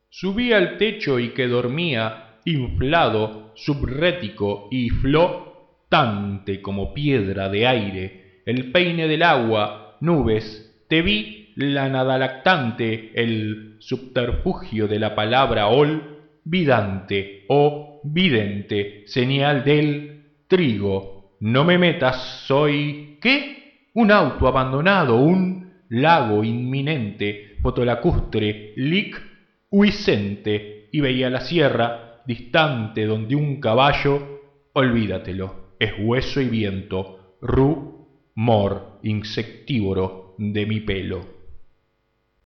Subí al techo y que dormía, inflado, subrético y flotante como piedra de aire, el peine del agua, nubes, te vi la nada lactante, el subterfugio de la palabra olvidante o vidente, señal del trigo. No me metas, soy... ¿Qué? Un auto abandonado, un lago inminente, fotolacustre, lic-huiscente, y veía la sierra distante donde un caballo, olvídatelo, es hueso y viento, rumor insectívoro de mi pelo.